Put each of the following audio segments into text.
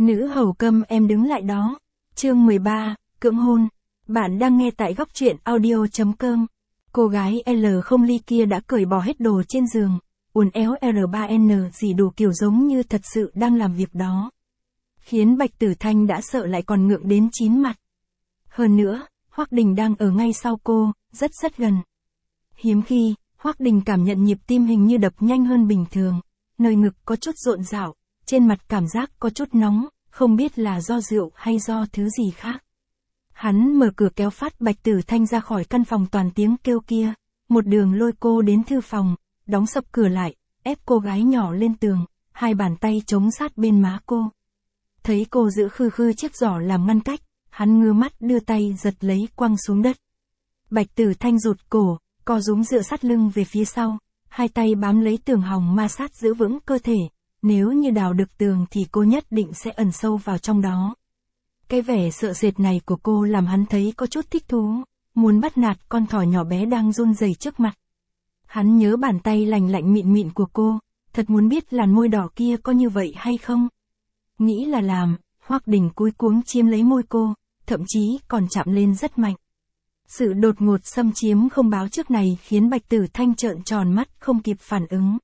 Nữ hầu câm em đứng lại đó. Chương 13, cưỡng hôn. Bạn đang nghe tại góc truyện audio.com. Cô gái L không ly kia đã cởi bỏ hết đồ trên giường, uốn éo R3N gì đủ kiểu giống như thật sự đang làm việc đó. Khiến Bạch Tử Thanh đã sợ lại còn ngượng đến chín mặt. Hơn nữa, Hoắc Đình đang ở ngay sau cô, rất gần. Hiếm khi, Hoắc Đình cảm nhận nhịp tim hình như đập nhanh hơn bình thường, nơi ngực có chút rộn rạo, trên mặt cảm giác có chút nóng, không biết là do rượu hay do thứ gì khác. Hắn mở cửa kéo phát Bạch Tử Thanh ra khỏi căn phòng toàn tiếng kêu kia, một đường lôi cô đến thư phòng, đóng sập cửa lại, ép cô gái nhỏ lên tường, hai bàn tay chống sát bên má cô. Thấy cô giữ khư chiếc giỏ làm ngăn cách, hắn ngước mắt đưa tay giật lấy quăng xuống đất. Bạch Tử Thanh rụt cổ, co rúm dựa sát lưng về phía sau, hai tay bám lấy tường hòng ma sát giữ vững cơ thể, nếu như đào được tường thì cô nhất định sẽ ẩn sâu vào trong đó. Cái vẻ sợ sệt này của cô làm hắn thấy có chút thích thú, muốn bắt nạt con thỏ nhỏ bé đang run rẩy trước mặt. Hắn nhớ bàn tay lành lạnh mịn mịn của cô, thật muốn biết làn môi đỏ kia có như vậy hay không. Nghĩ là làm, Hoắc Đình cúi cuống chiếm lấy môi cô, thậm chí còn chạm lên rất mạnh. Sự đột ngột xâm chiếm không báo trước này khiến Bạch Tử Thanh trợn tròn mắt không kịp phản ứng.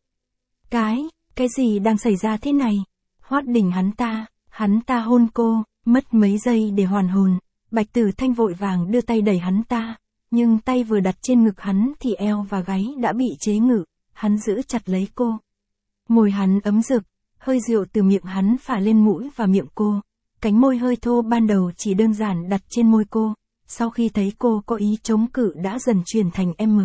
Cái gì đang xảy ra thế này? Hoắc Đình hắn ta hôn cô, mất mấy giây để hoàn hồn, Bạch Tử Thanh vội vàng đưa tay đẩy hắn ta, nhưng tay vừa đặt trên ngực hắn thì eo và gáy đã bị chế ngự, hắn giữ chặt lấy cô. Môi hắn ấm rực, hơi rượu từ miệng hắn phả lên mũi và miệng cô, cánh môi hơi thô ban đầu chỉ đơn giản đặt trên môi cô, sau khi thấy cô có ý chống cự đã dần chuyển thành M.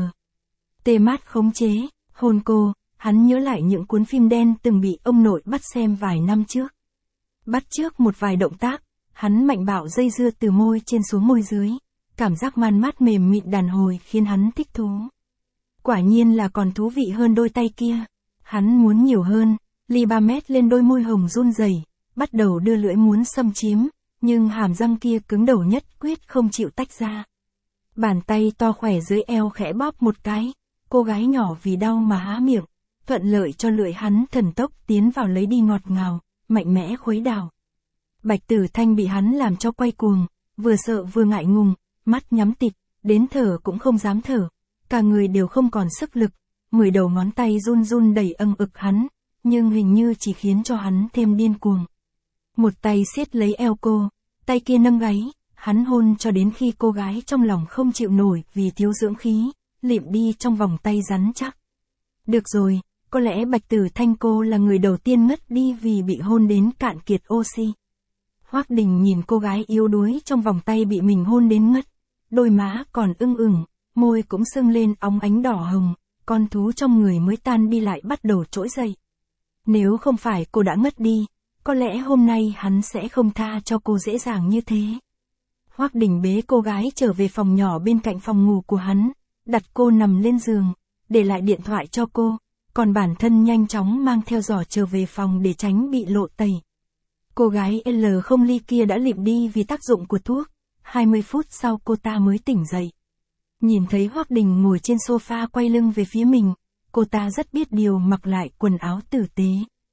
Tê mát khống chế, hôn cô, hắn nhớ lại những cuốn phim đen từng bị ông nội bắt xem vài năm trước. Bắt chước một vài động tác, hắn mạnh bạo dây dưa từ môi trên xuống môi dưới, cảm giác man mát mềm mịn đàn hồi khiến hắn thích thú. Quả nhiên là còn thú vị hơn đôi tay kia, hắn muốn nhiều hơn, ly 3 mét lên đôi môi hồng run rẩy, bắt đầu đưa lưỡi muốn xâm chiếm, nhưng hàm răng kia cứng đầu nhất quyết không chịu tách ra. Bàn tay to khỏe dưới eo khẽ bóp một cái, cô gái nhỏ vì đau mà há miệng, thuận lợi cho lưỡi hắn thần tốc tiến vào lấy đi ngọt ngào, mạnh mẽ khuấy đảo. Bạch Tử Thanh bị hắn làm cho quay cuồng, vừa sợ vừa ngại ngùng, mắt nhắm tịt, đến thở cũng không dám thở, cả người đều không còn sức lực, 10 đầu ngón tay run run đẩy âng ực hắn, nhưng hình như chỉ khiến cho hắn thêm điên cuồng. Một tay siết lấy eo cô, tay kia nâng gáy, hắn hôn cho đến khi cô gái trong lòng không chịu nổi vì thiếu dưỡng khí, lịm đi trong vòng tay rắn chắc. Được rồi, có lẽ Bạch Tử Thanh cô là người đầu tiên ngất đi vì bị hôn đến cạn kiệt oxy. Hoắc Đình nhìn cô gái yếu đuối trong vòng tay bị mình hôn đến ngất, đôi má còn ưng ửng, môi cũng sưng lên óng ánh đỏ hồng, con thú trong người mới tan đi lại bắt đầu trỗi dậy. Nếu không phải cô đã ngất đi, có lẽ hôm nay hắn sẽ không tha cho cô dễ dàng như thế. Hoắc Đình bế cô gái trở về phòng nhỏ bên cạnh phòng ngủ của hắn, đặt cô nằm lên giường, để lại điện thoại cho cô, còn bản thân nhanh chóng mang theo giỏ trở về phòng để tránh bị lộ tẩy. Cô gái L không ly kia đã lịm đi vì tác dụng của thuốc, 20 phút sau cô ta mới tỉnh dậy. Nhìn thấy Hoắc Đình ngồi trên sofa quay lưng về phía mình, cô ta rất biết điều mặc lại quần áo tử tế.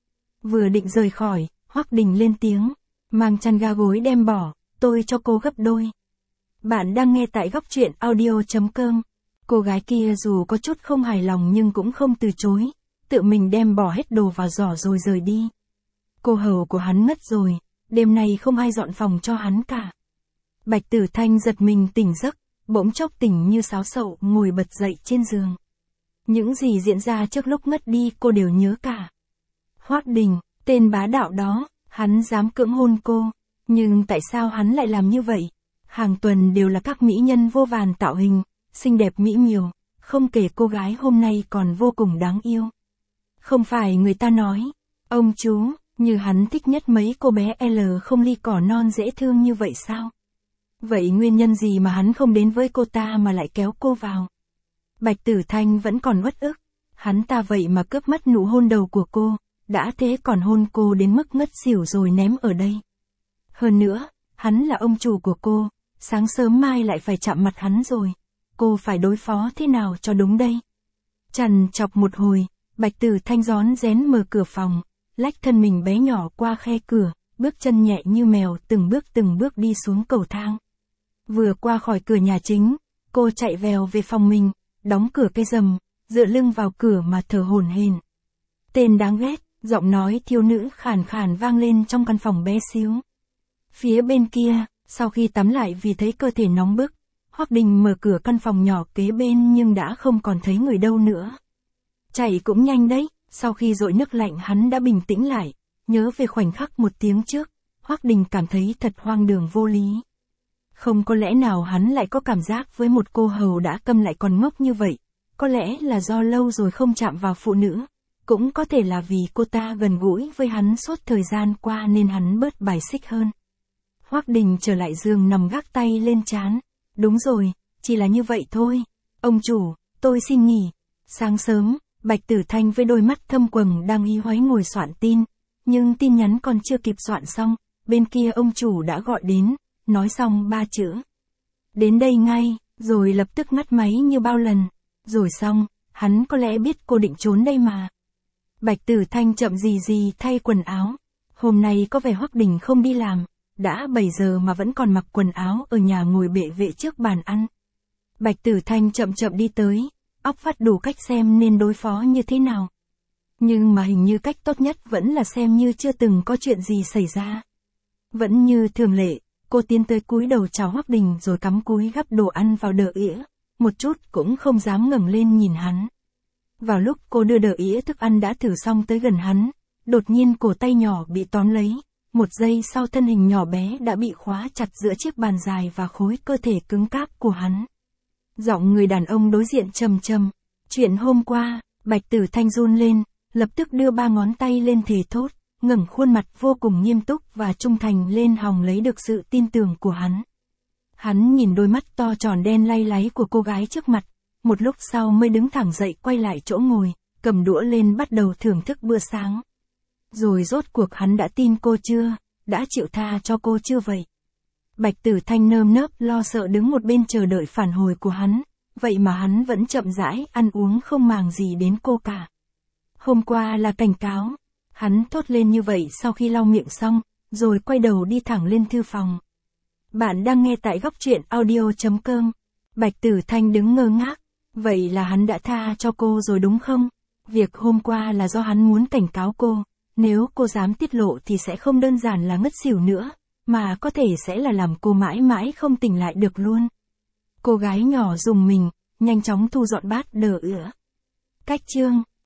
Vừa định rời khỏi, Hoắc Đình lên tiếng, mang chăn ga gối đem bỏ, tôi cho cô gấp đôi. Bạn đang nghe tại góc truyện audio.com. Cô gái kia dù có chút không hài lòng nhưng cũng không từ chối, tự mình đem bỏ hết đồ vào giỏ rồi rời đi. Cô hầu của hắn ngất rồi, đêm nay không ai dọn phòng cho hắn cả. Bạch Tử Thanh giật mình tỉnh giấc, bỗng chốc tỉnh như sáo sậu ngồi bật dậy trên giường. Những gì diễn ra trước lúc ngất đi cô đều nhớ cả. Hoắc Đình, tên bá đạo đó, hắn dám cưỡng hôn cô, nhưng tại sao hắn lại làm như vậy? Hàng tuần đều là các mỹ nhân vô vàn tạo hình, xinh đẹp mỹ miều, không kể cô gái hôm nay còn vô cùng đáng yêu. Không phải người ta nói, ông chú, như hắn thích nhất mấy cô bé L không ly cỏ non dễ thương như vậy sao? Vậy nguyên nhân gì mà hắn không đến với cô ta mà lại kéo cô vào? Bạch Tử Thanh vẫn còn uất ức, hắn ta vậy mà cướp mất nụ hôn đầu của cô, đã thế còn hôn cô đến mức ngất xỉu rồi ném ở đây. Hơn nữa, hắn là ông chủ của cô, sáng sớm mai lại phải chạm mặt hắn rồi, cô phải đối phó thế nào cho đúng đây? Trằn trọc một hồi, Bạch Tử Thanh rón rén mở cửa phòng, lách thân mình bé nhỏ qua khe cửa, bước chân nhẹ như mèo từng bước đi xuống cầu thang. Vừa qua khỏi cửa nhà chính, cô chạy vèo về phòng mình, đóng cửa cái rầm, dựa lưng vào cửa mà thở hổn hển. Tên đáng ghét, giọng nói thiếu nữ khàn khàn vang lên trong căn phòng bé xíu. Phía bên kia, sau khi tắm lại vì thấy cơ thể nóng bức, Hoắc Đình mở cửa căn phòng nhỏ kế bên nhưng đã không còn thấy người đâu nữa. Chạy cũng nhanh đấy, sau khi dội nước lạnh hắn đã bình tĩnh lại, nhớ về khoảnh khắc một tiếng trước, Hoắc Đình cảm thấy thật hoang đường vô lý. Không có lẽ nào hắn lại có cảm giác với một cô hầu đã câm lại còn ngốc như vậy, có lẽ là do lâu rồi không chạm vào phụ nữ, cũng có thể là vì cô ta gần gũi với hắn suốt thời gian qua nên hắn bớt bài xích hơn. Hoắc Đình trở lại giường nằm gác tay lên trán. Đúng rồi, chỉ là như vậy thôi. Ông chủ, tôi xin nghỉ. Sáng sớm, Bạch Tử Thanh với đôi mắt thâm quầng đang hí hoáy ngồi soạn tin, nhưng tin nhắn còn chưa kịp soạn xong, bên kia ông chủ đã gọi đến, nói xong 3 chữ. Đến đây ngay, rồi lập tức ngắt máy như bao lần. Rồi xong, hắn có lẽ biết cô định trốn đây mà. Bạch Tử Thanh chậm gì thay quần áo. Hôm nay có vẻ Hoắc Đình không đi làm, đã 7 giờ mà vẫn còn mặc quần áo ở nhà ngồi bệ vệ trước bàn ăn. Bạch Tử Thanh chậm đi tới, óc phát đủ cách xem nên đối phó như thế nào. Nhưng mà hình như cách tốt nhất vẫn là xem như chưa từng có chuyện gì xảy ra. Vẫn như thường lệ, cô tiến tới cúi đầu chào Hoắc Đình rồi cắm cúi gắp đồ ăn vào đờ ỉa, một chút cũng không dám ngẩng lên nhìn hắn. Vào lúc cô đưa đờ ỉa thức ăn đã thử xong tới gần hắn, đột nhiên cổ tay nhỏ bị tóm lấy, một giây sau thân hình nhỏ bé đã bị khóa chặt giữa chiếc bàn dài và khối cơ thể cứng cáp của hắn. Giọng người đàn ông đối diện trầm trầm. Chuyện hôm qua, Bạch Tử Thanh run lên, lập tức đưa 3 ngón tay lên thề thốt, ngẩng khuôn mặt vô cùng nghiêm túc và trung thành lên hòng lấy được sự tin tưởng của hắn. Hắn nhìn đôi mắt to tròn đen lay láy của cô gái trước mặt, một lúc sau mới đứng thẳng dậy quay lại chỗ ngồi, cầm đũa lên bắt đầu thưởng thức bữa sáng. Rồi rốt cuộc hắn đã tin cô chưa, đã chịu tha cho cô chưa vậy? Bạch Tử Thanh nơm nớp lo sợ đứng một bên chờ đợi phản hồi của hắn, vậy mà hắn vẫn chậm rãi ăn uống không màng gì đến cô cả. Hôm qua là cảnh cáo, hắn thốt lên như vậy sau khi lau miệng xong, rồi quay đầu đi thẳng lên thư phòng. Bạn đang nghe tại góc truyện audio.com. Bạch Tử Thanh đứng ngơ ngác, vậy là hắn đã tha cho cô rồi đúng không? Việc hôm qua là do hắn muốn cảnh cáo cô, nếu cô dám tiết lộ thì sẽ không đơn giản là ngất xỉu nữa, mà có thể sẽ là làm cô mãi mãi không tỉnh lại được luôn. Cô gái nhỏ rùng mình, nhanh chóng thu dọn bát đờ ỉa. Cách chương